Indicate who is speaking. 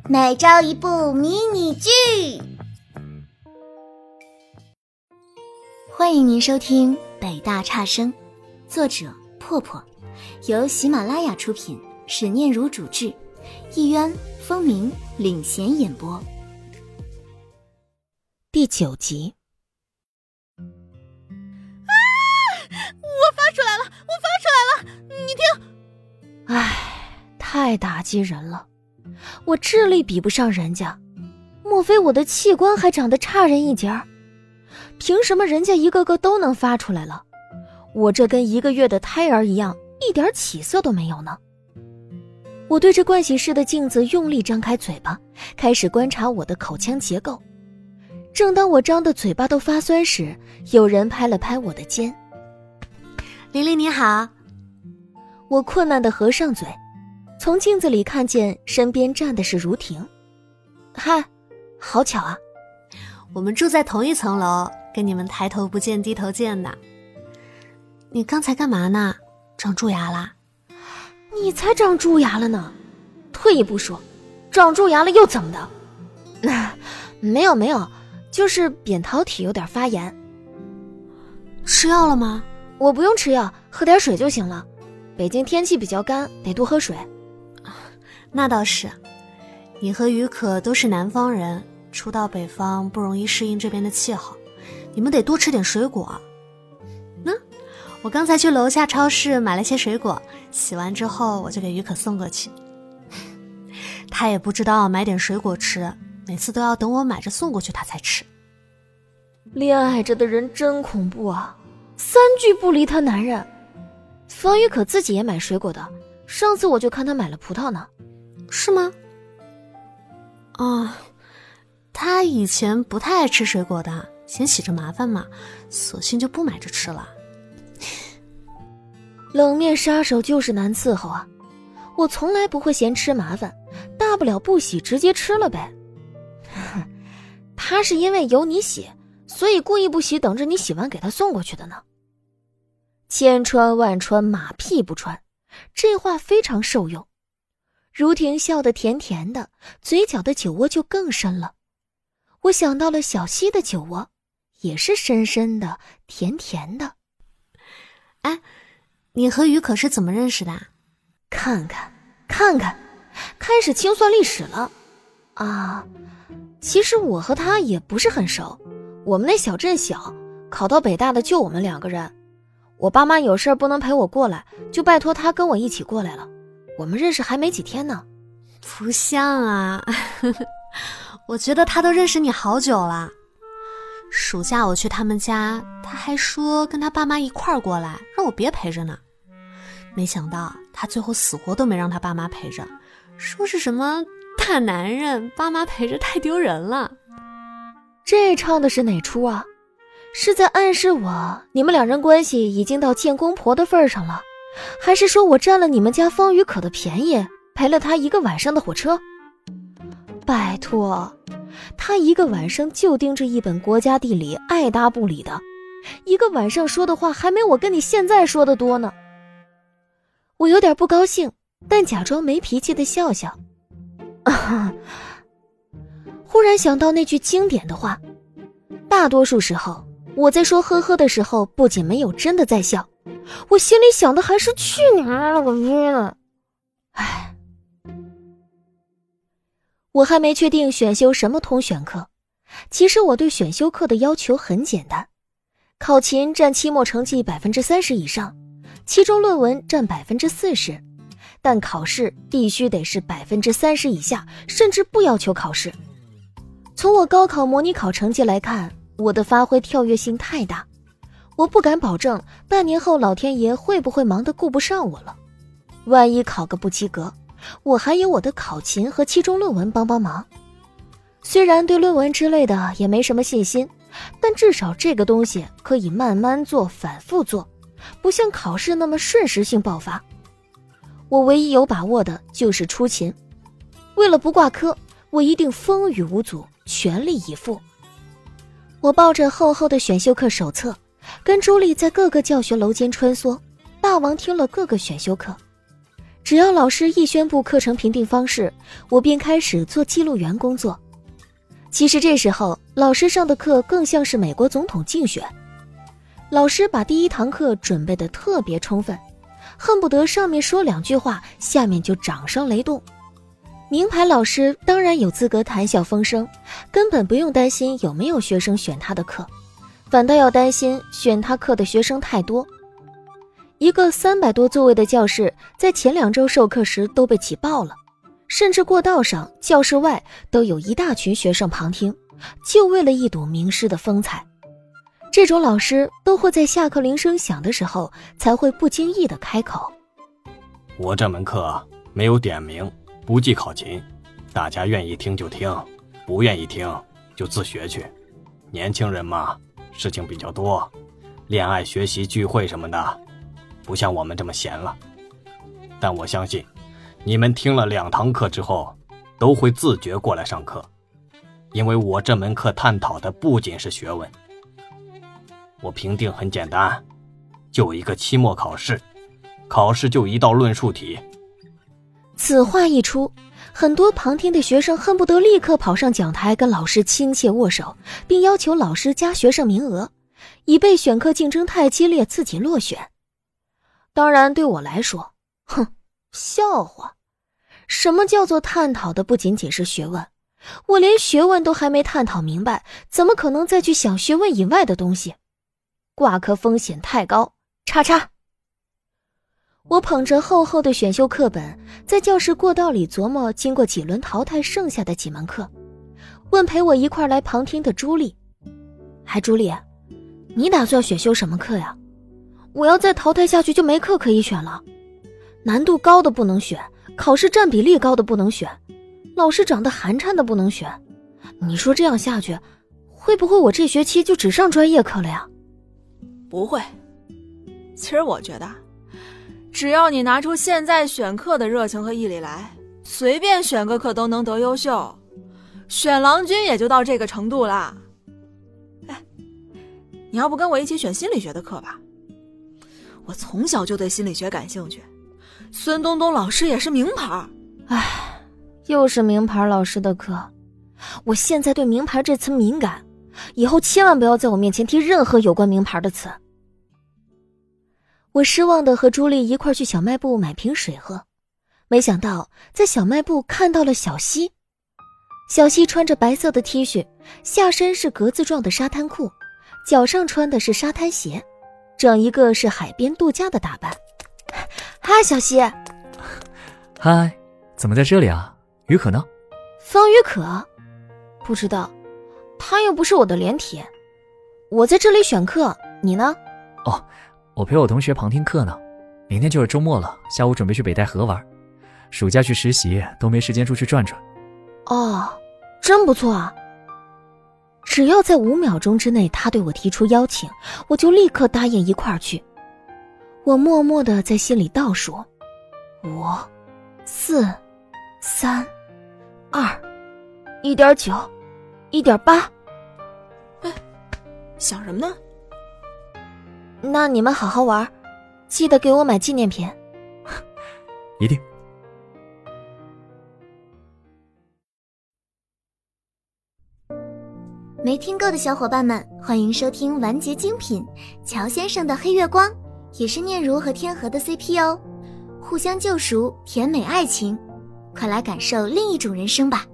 Speaker 1: 每周一部迷你剧。欢迎您收听北大差生，作者破破，由喜马拉雅出品，史念如主制，一渊、风鸣领衔演播。第9集。
Speaker 2: 我发出来了，你听。
Speaker 3: 太打击人了，我智力比不上人家，莫非我的器官还长得差人一截儿？凭什么人家一个个都能发出来了，我这跟1个月的胎儿一样，一点起色都没有呢？我对着盥洗室的镜子用力张开嘴巴，开始观察我的口腔结构。正当我张的嘴巴都发酸时，有人拍了拍我的肩。
Speaker 2: 玲玲你好。
Speaker 3: 我困难地合上嘴，从镜子里看见身边站的是如婷。嗨，好巧啊，
Speaker 2: 我们住在同一层楼，跟你们抬头不见低头见的。你刚才干嘛呢？长蛀牙啦？
Speaker 3: 你才长蛀牙了呢。退一步说，长蛀牙了又怎么的？没有，就是扁桃体有点发炎。
Speaker 2: 吃药了吗？
Speaker 3: 我不用吃药，喝点水就行了。北京天气比较干，得多喝水。
Speaker 2: 那倒是，你和于可都是南方人，初到北方不容易适应这边的气候，你们得多吃点水果。我刚才去楼下超市买了些水果，洗完之后我就给于可送过去。他也不知道买点水果吃，每次都要等我买着送过去他才吃。
Speaker 3: 恋爱着的人真恐怖啊，3句不离他男人。方于可自己也买水果的，上次我就看他买了葡萄呢。
Speaker 2: 是吗？他以前不太爱吃水果的，嫌洗着麻烦嘛，索性就不买着吃了。
Speaker 3: 冷面杀手就是难伺候啊，我从来不会嫌吃麻烦，大不了不洗直接吃了呗。他是因为有你洗，所以故意不洗，等着你洗完给他送过去的呢。千穿万穿，马屁不穿，这话非常受用。如婷笑得甜甜的，嘴角的酒窝就更深了。我想到了小溪的酒窝，也是深深的甜甜的。
Speaker 2: 你和于可是怎么认识的？
Speaker 3: 看看，开始清算历史了啊！其实我和他也不是很熟，我们那小镇小，考到北大的就我们2个人。我爸妈有事不能陪我过来，就拜托他跟我一起过来了。我们认识还没几天呢。
Speaker 2: 不像啊。我觉得他都认识你好久了。暑假我去他们家，他还说跟他爸妈一块儿过来，让我别陪着呢。没想到他最后死活都没让他爸妈陪着，说是什么大男人爸妈陪着太丢人了。
Speaker 3: 这唱的是哪出啊？是在暗示我你们2人关系已经到见公婆的份上了，还是说我占了你们家方于可的便宜，陪了他1个晚上的火车？拜托，他1个晚上就盯着一本国家地理，爱搭不理的，1个晚上说的话还没我跟你现在说的多呢。我有点不高兴，但假装没脾气的笑笑。忽然想到那句经典的话，大多数时候我在说呵呵的时候，不仅没有真的在笑，我心里想的还是去你妈了个逼呢。我还没确定选修什么通选课，其实我对选修课的要求很简单，考勤占期末成绩30%以上，期中论文占40%，但考试必须得是30%以下，甚至不要求考试。从我高考模拟考成绩来看，我的发挥跳跃性太大，我不敢保证半年后老天爷会不会忙得顾不上我了。万一考个不及格，我还有我的考勤和期中论文帮帮忙。虽然对论文之类的也没什么信心，但至少这个东西可以慢慢做，反复做，不像考试那么瞬时性爆发。我唯一有把握的就是出勤，为了不挂科，我一定风雨无阻，全力以赴。我抱着厚厚的选修课手册，跟朱莉在各个教学楼间穿梭，大王听了各个选修课。 只要老师一宣布课程评定方式，我便开始做记录员工作。其实这时候老师上的课更像是美国总统竞选，老师把第一堂课准备得特别充分，恨不得上面说2句话，下面就掌声雷动。名牌老师当然有资格谈笑风生，根本不用担心有没有学生选他的课，反倒要担心选他课的学生太多。一个300多座位的教室，在前2周授课时都被挤爆了，甚至过道上、教室外都有一大群学生旁听，就为了一睹名师的风采。这种老师都会在下课铃声响的时候才会不经意地开口：
Speaker 4: 我这门课没有点名，不计考勤，大家愿意听就听，不愿意听就自学去。年轻人嘛，事情比较多，恋爱、学习、聚会什么的，不像我们这么闲了。但我相信你们听了2堂课之后都会自觉过来上课，因为我这门课探讨的不仅是学问。我评定很简单，就一个期末考试，考试就一道论述题。
Speaker 3: 此话一出，很多旁听的学生恨不得立刻跑上讲台跟老师亲切握手，并要求老师加学生名额，以备选课竞争太激烈自己落选。当然对我来说，笑话。什么叫做探讨的不仅仅是学问？我连学问都还没探讨明白，怎么可能再去想学问以外的东西？挂科风险太高，叉叉。我捧着厚厚的选修课本，在教室过道里琢磨经过几轮淘汰剩下的几门课，问陪我一块来旁听的朱莉：朱莉，你打算选修什么课呀？我要再淘汰下去就没课可以选了。难度高的不能选，考试占比例高的不能选，老师长得寒碜的不能选。你说这样下去，会不会我这学期就只上专业课了呀？
Speaker 5: 不会，其实我觉得只要你拿出现在选课的热情和毅力来，随便选个课都能得优秀，选郎君也就到这个程度啦。你要不跟我一起选心理学的课吧？我从小就对心理学感兴趣，孙东东老师也是名牌。
Speaker 3: 又是名牌老师的课。我现在对名牌这词敏感，以后千万不要在我面前提任何有关名牌的词。我失望地和朱莉一块去小卖部买瓶水喝，没想到在小卖部看到了小西。小西穿着白色的 T 恤，下身是格子状的沙滩裤，脚上穿的是沙滩鞋，整一个是海边度假的打扮。嗨，小西。
Speaker 6: 嗨，怎么在这里啊？于可呢？
Speaker 3: 方于可？不知道，他又不是我的连体。我在这里选课，你呢？
Speaker 6: 我陪我同学旁听课呢，明天就是周末了，下午准备去北戴河玩，暑假去实习都没时间出去转转。
Speaker 3: 真不错啊。只要在5秒钟之内他对我提出邀请，我就立刻答应一块儿去。我默默地在心里倒数：5、4、3、2、1.9、1.8。
Speaker 5: 想什么呢？
Speaker 3: 那你们好好玩，记得给我买纪念品。
Speaker 6: 一定。
Speaker 1: 没听够的小伙伴们，欢迎收听完结精品乔先生的黑月光，也是念如和天河的 CP 哦，互相救赎，甜美爱情，快来感受另一种人生吧。